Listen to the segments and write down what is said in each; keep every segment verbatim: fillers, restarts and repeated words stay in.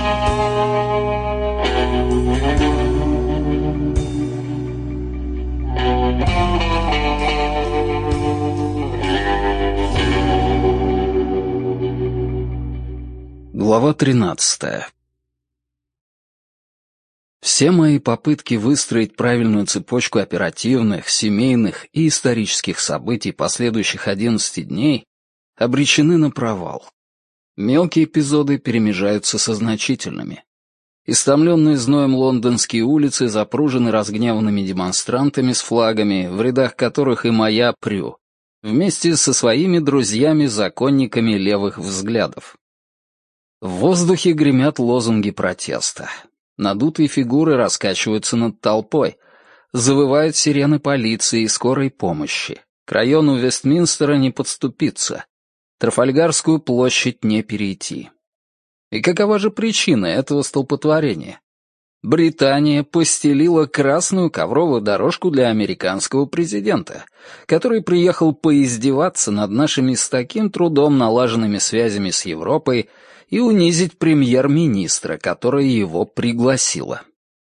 Глава тринадцатая. Все мои попытки выстроить правильную цепочку оперативных, семейных и исторических событий последующих одиннадцати дней обречены на провал. Мелкие эпизоды перемежаются со значительными. Истомленные зноем лондонские улицы запружены разгневанными демонстрантами с флагами, в рядах которых и моя Прю, вместе со своими друзьями-законниками левых взглядов. В воздухе гремят лозунги протеста. Надутые фигуры раскачиваются над толпой. Завывают сирены полиции и скорой помощи. К району Вестминстера не подступиться. Трафальгарскую площадь не перейти. И какова же причина этого столпотворения? Британия постелила красную ковровую дорожку для американского президента, который приехал поиздеваться над нашими с таким трудом налаженными связями с Европой и унизить премьер-министра, которая его пригласила.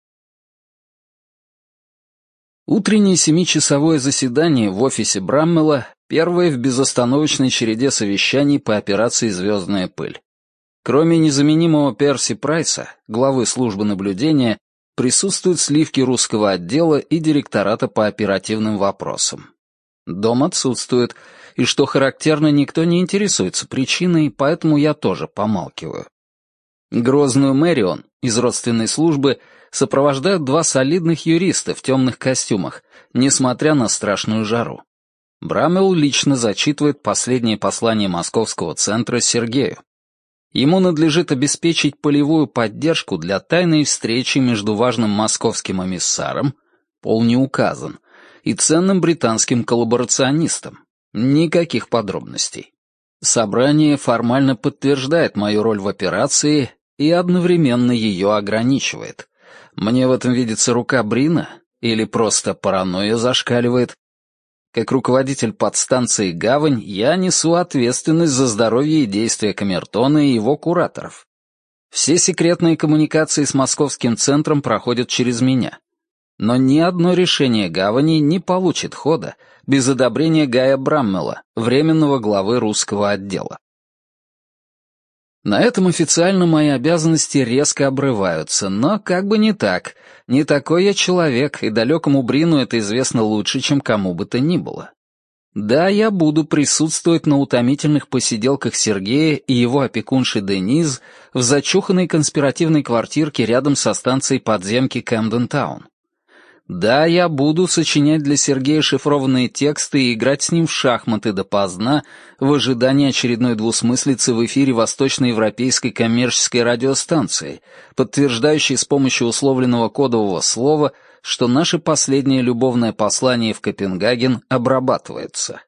Утреннее семичасовое заседание в офисе Браммела — первое в безостановочной череде совещаний по операции «Звездная пыль». Кроме незаменимого Перси Прайса, главы службы наблюдения, присутствуют сливки русского отдела и директората по оперативным вопросам. Дом отсутствует, и, что характерно, никто не интересуется причиной, поэтому я тоже помалкиваю. Грозную Мэрион из родственной службы сопровождают два солидных юриста в темных костюмах, несмотря на страшную жару. Браммел лично зачитывает последнее послание Московского центра Сергею. Ему надлежит обеспечить полевую поддержку для тайной встречи между важным московским эмиссаром, пол не указан, и ценным британским коллаборационистом. Никаких подробностей. Собрание формально подтверждает мою роль в операции и одновременно ее ограничивает. Мне в этом видится рука Брина или просто паранойя зашкаливает? Как руководитель подстанции «Гавань» я несу ответственность за здоровье и действия камертона и его кураторов. Все секретные коммуникации с московским центром проходят через меня. Но ни одно решение «Гавани» не получит хода без одобрения Гая Браммела, временного главы русского отдела. На этом официально мои обязанности резко обрываются, но как бы не так. Не такой я человек, и далекому Брину это известно лучше, чем кому бы то ни было. Да, я буду присутствовать на утомительных посиделках Сергея и его опекунши Дениз в зачуханной конспиративной квартирке рядом со станцией подземки Кэмден-таун. Да, я буду сочинять для Сергея шифрованные тексты и играть с ним в шахматы допоздна в ожидании очередной двусмыслицы в эфире восточноевропейской коммерческой радиостанции, подтверждающей с помощью условленного кодового слова, что наше последнее любовное послание в Копенгаген обрабатывается.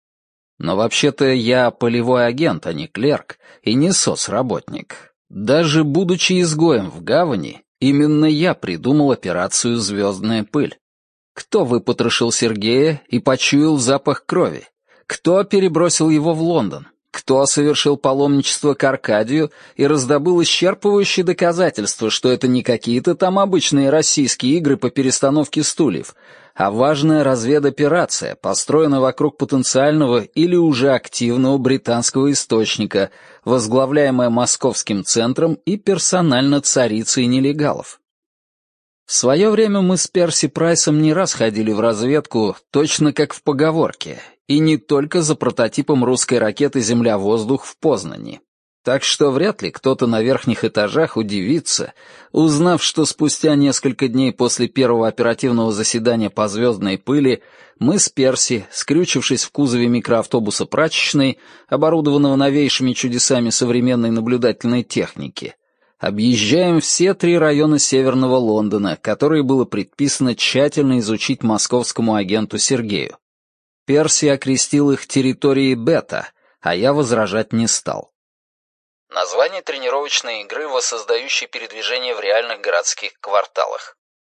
Но вообще-то я полевой агент, а не клерк, и не соцработник. Даже будучи изгоем в Гавани, именно я придумал операцию «Звездная пыль». Кто выпотрошил Сергея и почуял запах крови? Кто перебросил его в Лондон? Кто совершил паломничество к Аркадию и раздобыл исчерпывающие доказательства, что это не какие-то там обычные российские игры по перестановке стульев, а важная разведоперация, построенная вокруг потенциального или уже активного британского источника, возглавляемая московским центром и персонально царицей нелегалов? В свое время мы с Перси Прайсом не раз ходили в разведку, точно как в поговорке, и не только за прототипом русской ракеты «Земля-воздух» в Познани. Так что вряд ли кто-то на верхних этажах удивится, узнав, что спустя несколько дней после первого оперативного заседания по «Звездной пыли» мы с Перси, скрючившись в кузове микроавтобуса прачечной, оборудованного новейшими чудесами современной наблюдательной техники, объезжаем все три района Северного Лондона, которые было предписано тщательно изучить московскому агенту Сергею. Перси окрестил их территорией Бета, а я возражать не стал. Название тренировочной игры, воссоздающей передвижение в реальных городских кварталах.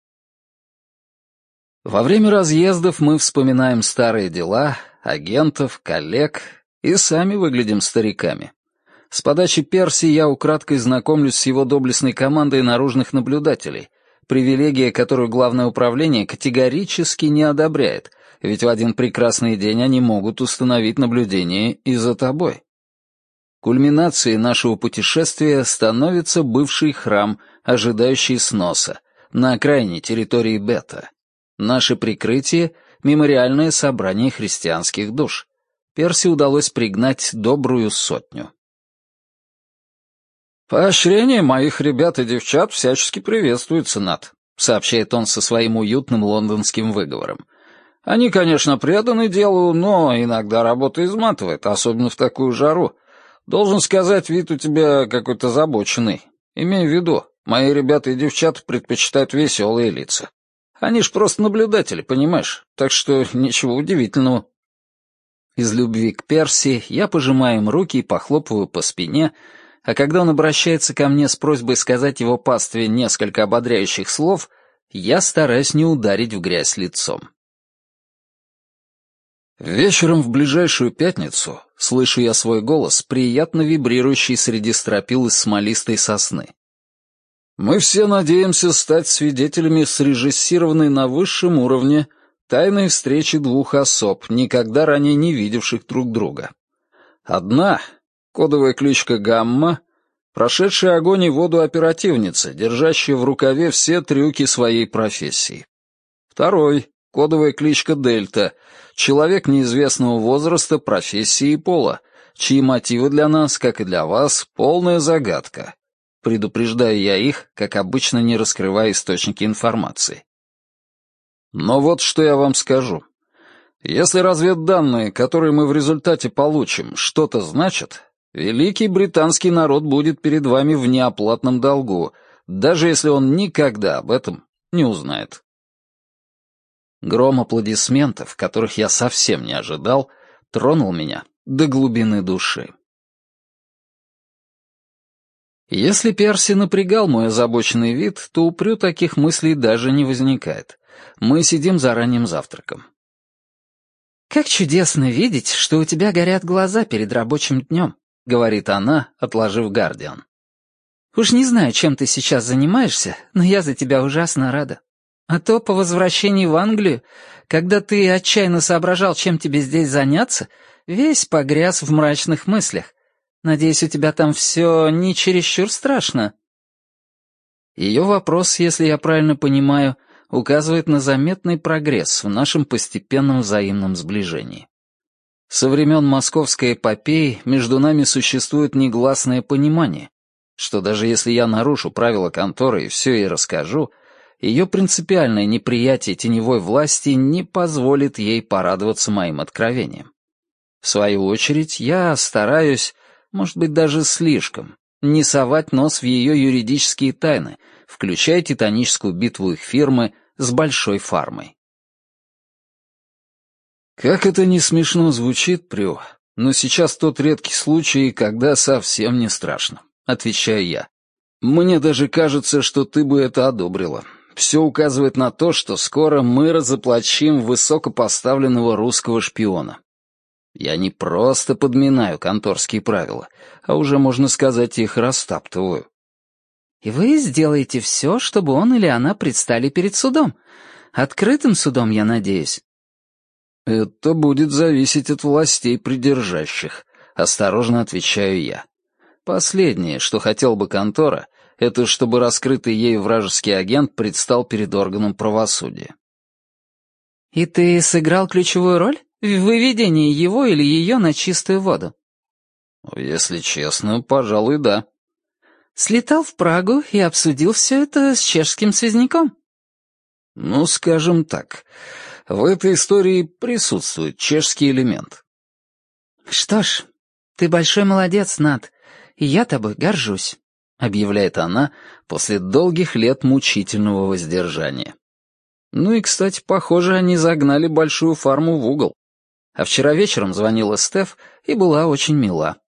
Во время разъездов мы вспоминаем старые дела, агентов, коллег и сами выглядим стариками. С подачи Перси я украдкой знакомлюсь с его доблестной командой наружных наблюдателей, привилегия, которую Главное управление категорически не одобряет, ведь в один прекрасный день они могут установить наблюдение и за тобой. Кульминацией нашего путешествия становится бывший храм, ожидающий сноса, на окраине территории Бета. Наше прикрытие — мемориальное собрание христианских душ. Перси удалось пригнать добрую сотню. «Поощрение моих ребят и девчат всячески приветствуется, Нат», — сообщает он со своим уютным лондонским выговором. «Они, конечно, преданы делу, но иногда работа изматывает, особенно в такую жару. Должен сказать, вид у тебя какой-то озабоченный. Имей в виду, мои ребята и девчата предпочитают веселые лица. Они ж просто наблюдатели, понимаешь, так что ничего удивительного». Из любви к Перси я пожимаю им руки и похлопываю по спине, а когда он обращается ко мне с просьбой сказать его пастве несколько ободряющих слов, я стараюсь не ударить в грязь лицом. Вечером в ближайшую пятницу слышу я свой голос, приятно вибрирующий среди стропил из смолистой сосны. Мы все надеемся стать свидетелями срежиссированной на высшем уровне тайной встречи двух особ, никогда ранее не видевших друг друга. Одна — кодовая кличка Гамма, прошедшая огонь и воду оперативница, держащая в рукаве все трюки своей профессии. Второй — кодовая кличка Дельта, человек неизвестного возраста, профессии и пола, чьи мотивы для нас, как и для вас, полная загадка. Предупреждаю я их, как обычно, не раскрывая источники информации. Но вот что я вам скажу. Если разведданные, которые мы в результате получим, что-то значат, великий британский народ будет перед вами в неоплатном долгу, даже если он никогда об этом не узнает. Гром аплодисментов, которых я совсем не ожидал, тронул меня до глубины души. Если Перси напрягал мой озабоченный вид, то упрю таких мыслей даже не возникает. Мы сидим за ранним завтраком. «Как чудесно видеть, что у тебя горят глаза перед рабочим днем», — говорит она, отложив «Гардиан». «Уж не знаю, чем ты сейчас занимаешься, но я за тебя ужасно рада. А то по возвращении в Англию, когда ты отчаянно соображал, чем тебе здесь заняться, весь погряз в мрачных мыслях. Надеюсь, у тебя там все не чересчур страшно». Ее вопрос, если я правильно понимаю, указывает на заметный прогресс в нашем постепенном взаимном сближении. Со времен московской эпопеи между нами существует негласное понимание, что даже если я нарушу правила конторы и все ей расскажу, ее принципиальное неприятие теневой власти не позволит ей порадоваться моим откровением. В свою очередь, я стараюсь, может быть, даже слишком, не совать нос в ее юридические тайны, включая титаническую битву их фирмы с большой фармой. Как это не смешно звучит, Прю, но сейчас тот редкий случай, когда совсем не страшно, отвечаю я. Мне даже кажется, что ты бы это одобрила. Все указывает на то, что скоро мы разоблачим высокопоставленного русского шпиона. Я не просто подминаю конторские правила, а уже, можно сказать, их растаптываю. И вы сделаете все, чтобы он или она предстали перед судом. Открытым судом, я надеюсь. Это будет зависеть от властей придержащих, осторожно отвечаю я. Последнее, что хотел бы контора, это чтобы раскрытый ею вражеский агент предстал перед органом правосудия. И ты сыграл ключевую роль в выведении его или ее на чистую воду? Если честно, пожалуй, да. Слетал в Прагу и обсудил все это с чешским связняком? Ну, скажем так, в этой истории присутствует чешский элемент. Что ж, ты большой молодец, Нат, и я тобой горжусь, объявляет она после долгих лет мучительного воздержания. Ну и, кстати, похоже, они загнали большую фарму в угол. А вчера вечером звонила Стеф и была очень мила.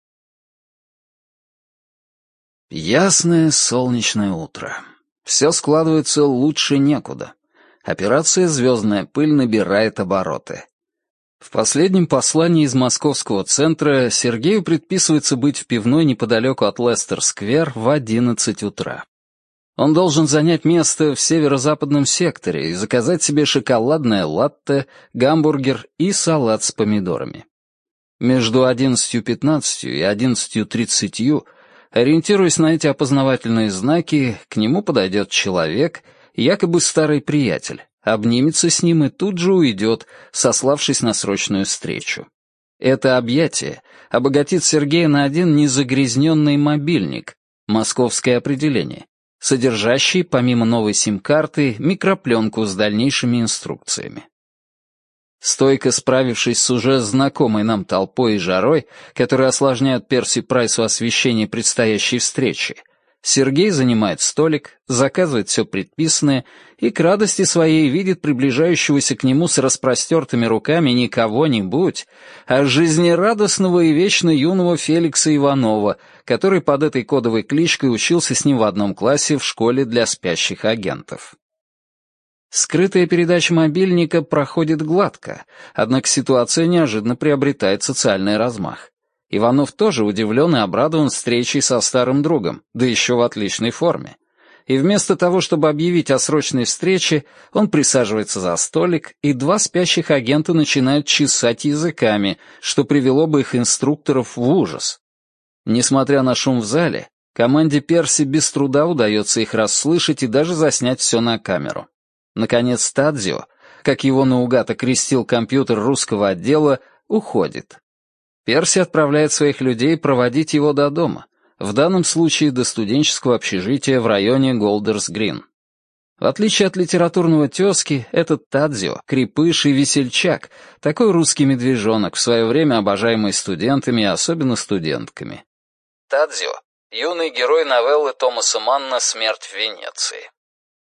Ясное солнечное утро. Все складывается лучше некуда. Операция «Звездная пыль» набирает обороты. В последнем послании из московского центра Сергею предписывается быть в пивной неподалеку от Лестер-сквер в одиннадцать утра. Он должен занять место в северо-западном секторе и заказать себе шоколадное латте, гамбургер и салат с помидорами. Между одиннадцатью пятнадцатью и одиннадцатью тридцатью, ориентируясь на эти опознавательные знаки, к нему подойдет человек, якобы старый приятель, обнимется с ним и тут же уйдет, сославшись на срочную встречу. Это объятие обогатит Сергея на один незагрязненный мобильник, московское определение, содержащий, помимо новой сим-карты, микропленку с дальнейшими инструкциями. Стойко справившись с уже знакомой нам толпой и жарой, которые осложняют Перси Прайсу освещение предстоящей встречи, Сергей занимает столик, заказывает все предписанное и к радости своей видит приближающегося к нему с распростертыми руками не кого-нибудь, а жизнерадостного и вечно юного Феликса Иванова, который под этой кодовой кличкой учился с ним в одном классе в школе для спящих агентов. Скрытая передача мобильника проходит гладко, однако ситуация неожиданно приобретает социальный размах. Иванов тоже удивлен и обрадован встречей со старым другом, да еще в отличной форме. И вместо того, чтобы объявить о срочной встрече, он присаживается за столик, и два спящих агента начинают чесать языками, что привело бы их инструкторов в ужас. Несмотря на шум в зале, команде Перси без труда удается их расслышать и даже заснять все на камеру. Наконец Тадзио, как его наугад окрестил компьютер русского отдела, уходит. Перси отправляет своих людей проводить его до дома, в данном случае до студенческого общежития в районе Голдерс-Грин. В отличие от литературного тезки, этот Тадзио — крепыш и весельчак, такой русский медвежонок, в свое время обожаемый студентами и особенно студентками. Тадзио — юный герой новеллы Томаса Манна «Смерть в Венеции».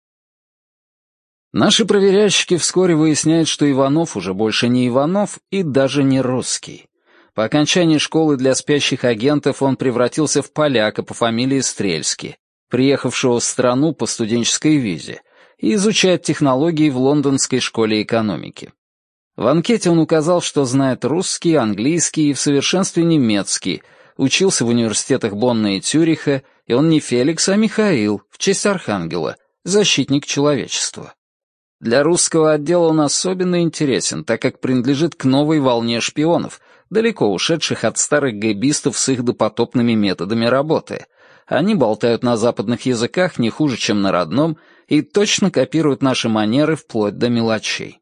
Наши проверяльщики вскоре выясняют, что Иванов уже больше не Иванов и даже не русский. По окончании школы для спящих агентов он превратился в поляка по фамилии Стрельский, приехавшего в страну по студенческой визе, и изучает технологии в Лондонской школе экономики. В анкете он указал, что знает русский, английский и в совершенстве немецкий, учился в университетах Бонна и Цюриха, и он не Феликс, а Михаил, в честь архангела, защитник человечества. Для русского отдела он особенно интересен, так как принадлежит к новой волне шпионов, далеко ушедших от старых гэбистов с их допотопными методами работы. Они болтают на западных языках не хуже, чем на родном, и точно копируют наши манеры вплоть до мелочей.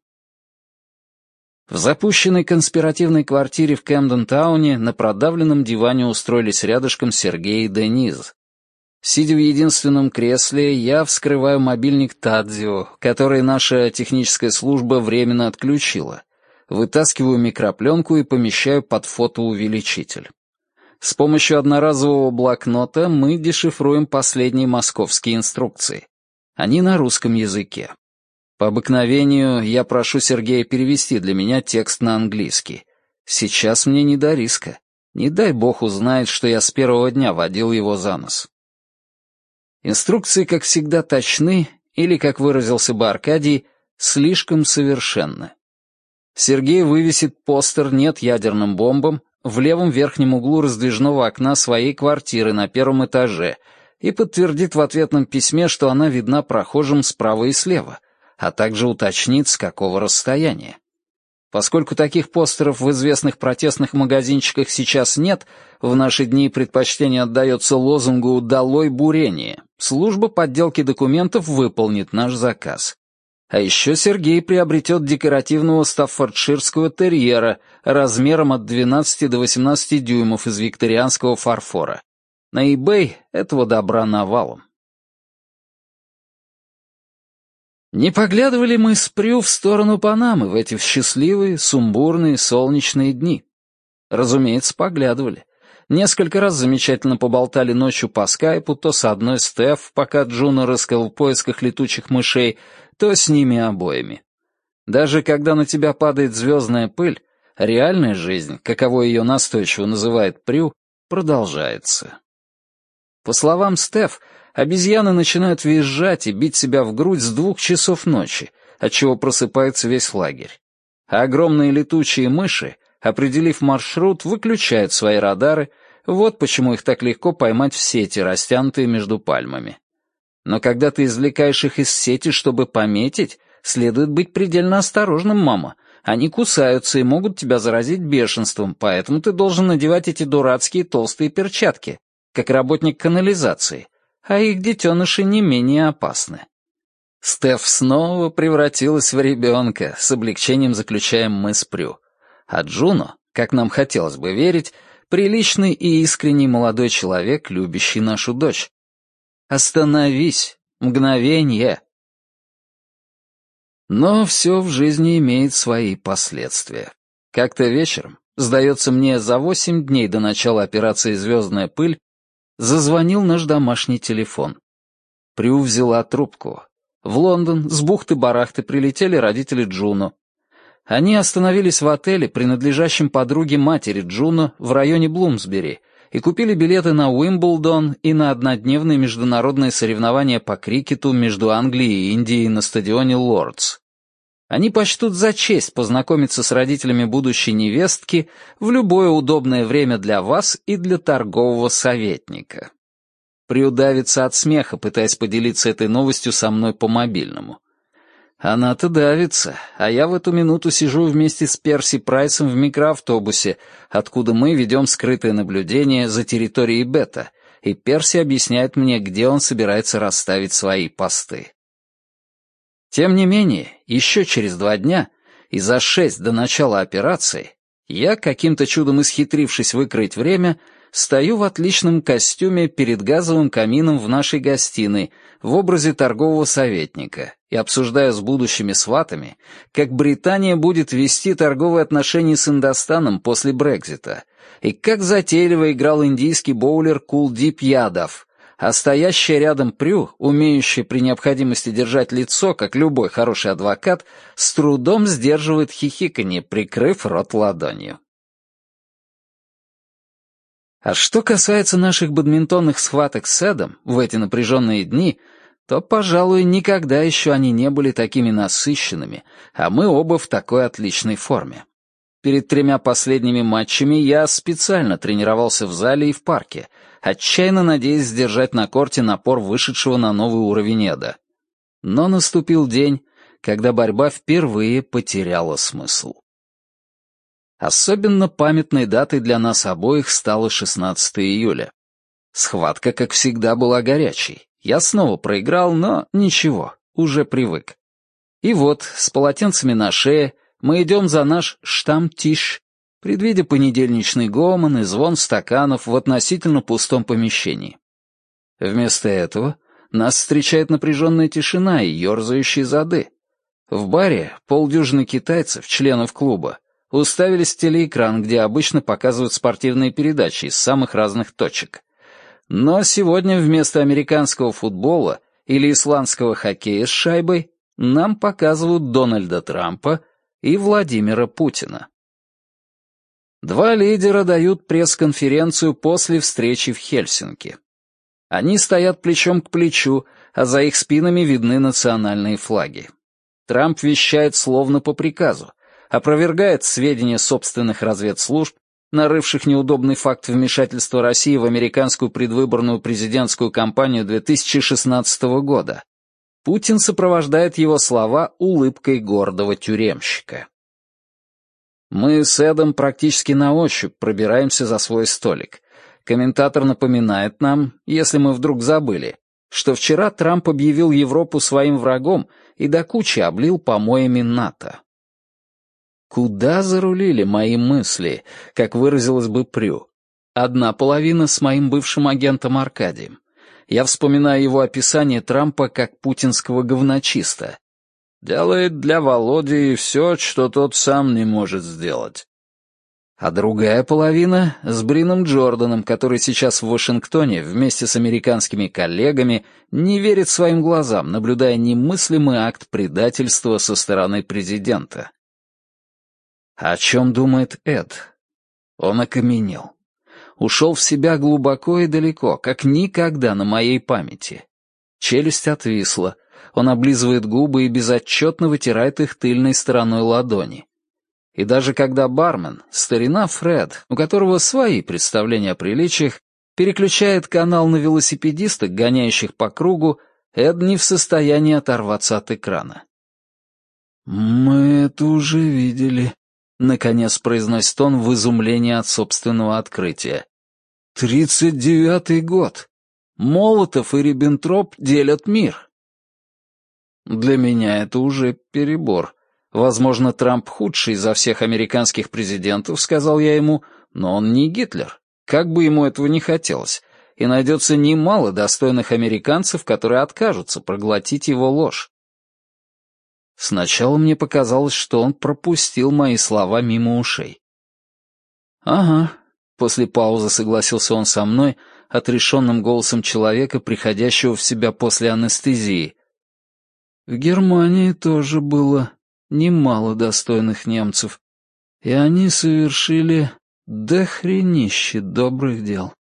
В запущенной конспиративной квартире в Кэмден-тауне на продавленном диване устроились рядышком Сергей и Дениз. Сидя в единственном кресле, я вскрываю мобильник Тадзио, который наша техническая служба временно отключила, вытаскиваю микропленку и помещаю под фотоувеличитель. С помощью одноразового блокнота мы дешифруем последние московские инструкции. Они на русском языке. По обыкновению я прошу Сергея перевести для меня текст на английский. Сейчас мне не до риска. Не дай бог узнает, что я с первого дня водил его за нос. Инструкции, как всегда, точны, или, как выразился бы Аркадий, слишком совершенны. Сергей вывесит постер «Нет ядерным бомбам» в левом верхнем углу раздвижного окна своей квартиры на первом этаже и подтвердит в ответном письме, что она видна прохожим справа и слева, а также уточнит, с какого расстояния. Поскольку таких постеров в известных протестных магазинчиках сейчас нет, в наши дни предпочтение отдается лозунгу «Долой бурение». Служба подделки документов выполнит наш заказ. А еще Сергей приобретет декоративного стаффордширского терьера размером от двенадцати до восемнадцати дюймов из викторианского фарфора. На eBay этого добра навалом. Не поглядывали мы с Прю в сторону Панамы в эти счастливые, сумбурные, солнечные дни? Разумеется, поглядывали. Несколько раз замечательно поболтали ночью по скайпу, то с одной Стеф, пока Джуно рыскал в поисках летучих мышей, то с ними обоими. Даже когда на тебя падает звездная пыль, реальная жизнь, каково ее настойчиво называет Прю, продолжается. По словам Стеф, обезьяны начинают визжать и бить себя в грудь с двух часов ночи, отчего просыпается весь лагерь. А огромные летучие мыши, определив маршрут, выключают свои радары, вот почему их так легко поймать в сети, растянутые между пальмами. Но когда ты извлекаешь их из сети, чтобы пометить, следует быть предельно осторожным, мама. Они кусаются и могут тебя заразить бешенством, поэтому ты должен надевать эти дурацкие толстые перчатки, как работник канализации, а их детеныши не менее опасны. Стеф снова превратилась в ребенка, с облегчением заключаем мы с Прю. А Джуно, как нам хотелось бы верить, приличный и искренний молодой человек, любящий нашу дочь. Остановись, мгновенье. Но все в жизни имеет свои последствия. Как-то вечером, сдается мне, за восемь дней до начала операции «Звездная пыль», зазвонил наш домашний телефон. Прю взяла трубку. В Лондон с бухты-барахты прилетели родители Джуно. Они остановились в отеле, принадлежащем подруге матери Джуно, в районе Блумсбери, и купили билеты на Уимблдон и на однодневные международные соревнования по крикету между Англией и Индией на стадионе Лордс. Они почтут за честь познакомиться с родителями будущей невестки в любое удобное время для вас и для торгового советника. Приудавится от смеха, пытаясь поделиться этой новостью со мной по мобильному. Она-то давится, а я в эту минуту сижу вместе с Перси Прайсом в микроавтобусе, откуда мы ведем скрытое наблюдение за территорией Бета, и Перси объясняет мне, где он собирается расставить свои посты. Тем не менее, еще через два дня, и за шесть до начала операции, я, каким-то чудом исхитрившись выкроить время, стою в отличном костюме перед газовым камином в нашей гостиной в образе торгового советника и обсуждаю с будущими сватами, как Британия будет вести торговые отношения с Индостаном после Брекзита, и как затейливо играл индийский боулер Кулдип Ядов, а стоящая рядом Прю, умеющая при необходимости держать лицо, как любой хороший адвокат, с трудом сдерживает хихиканье, прикрыв рот ладонью. А что касается наших бадминтонных схваток с Эдом в эти напряженные дни, то, пожалуй, никогда еще они не были такими насыщенными, а мы оба в такой отличной форме. Перед тремя последними матчами я специально тренировался в зале и в парке, отчаянно надеясь сдержать на корте напор вышедшего на новый уровень Эда. Но наступил день, когда борьба впервые потеряла смысл. Особенно памятной датой для нас обоих стало шестнадцатого июля. Схватка, как всегда, была горячей. Я снова проиграл, но ничего, уже привык. И вот, с полотенцами на шее, мы идем за наш штамтиш, предвидя понедельничный гомон и звон стаканов в относительно пустом помещении. Вместо этого нас встречает напряженная тишина и ерзающие зады. В баре полдюжины китайцев, членов клуба, уставились в телеэкран, где обычно показывают спортивные передачи из самых разных точек. Но сегодня вместо американского футбола или исландского хоккея с шайбой нам показывают Дональда Трампа и Владимира Путина. Два лидера дают пресс-конференцию после встречи в Хельсинки. Они стоят плечом к плечу, а за их спинами видны национальные флаги. Трамп вещает словно по приказу, опровергает сведения собственных разведслужб, нарывших неудобный факт вмешательства России в американскую предвыборную президентскую кампанию две тысячи шестнадцатого года. Путин сопровождает его слова улыбкой гордого тюремщика. Мы с Эдом практически на ощупь пробираемся за свой столик. Комментатор напоминает нам, если мы вдруг забыли, что вчера Трамп объявил Европу своим врагом и до кучи облил помоями НАТО. Куда зарулили мои мысли, как выразилась бы Прю? Одна половина с моим бывшим агентом Аркадием. Я вспоминаю его описание Трампа как путинского говночиста. Делает для Володи все, что тот сам не может сделать. А другая половина с Брином Джорданом, который сейчас в Вашингтоне вместе с американскими коллегами не верит своим глазам, наблюдая немыслимый акт предательства со стороны президента. О чем думает Эд? Он окаменел. Ушел в себя глубоко и далеко, как никогда на моей памяти. Челюсть отвисла, он облизывает губы и безотчетно вытирает их тыльной стороной ладони. И даже когда бармен, старина Фред, у которого свои представления о приличиях, переключает канал на велосипедисток, гоняющих по кругу, Эд не в состоянии оторваться от экрана. «Мы это уже видели», — наконец произносит он в изумлении от собственного открытия. «Тридцать девятый год. Молотов и Риббентроп делят мир». Для меня это уже перебор. Возможно, Трамп худший изо всех американских президентов, сказал я ему, но он не Гитлер. Как бы ему этого не хотелось. И найдется немало достойных американцев, которые откажутся проглотить его ложь. Сначала мне показалось, что он пропустил мои слова мимо ушей. «Ага», — после паузы согласился он со мной, отрешенным голосом человека, приходящего в себя после анестезии. «В Германии тоже было немало достойных немцев, и они совершили дохренище добрых дел».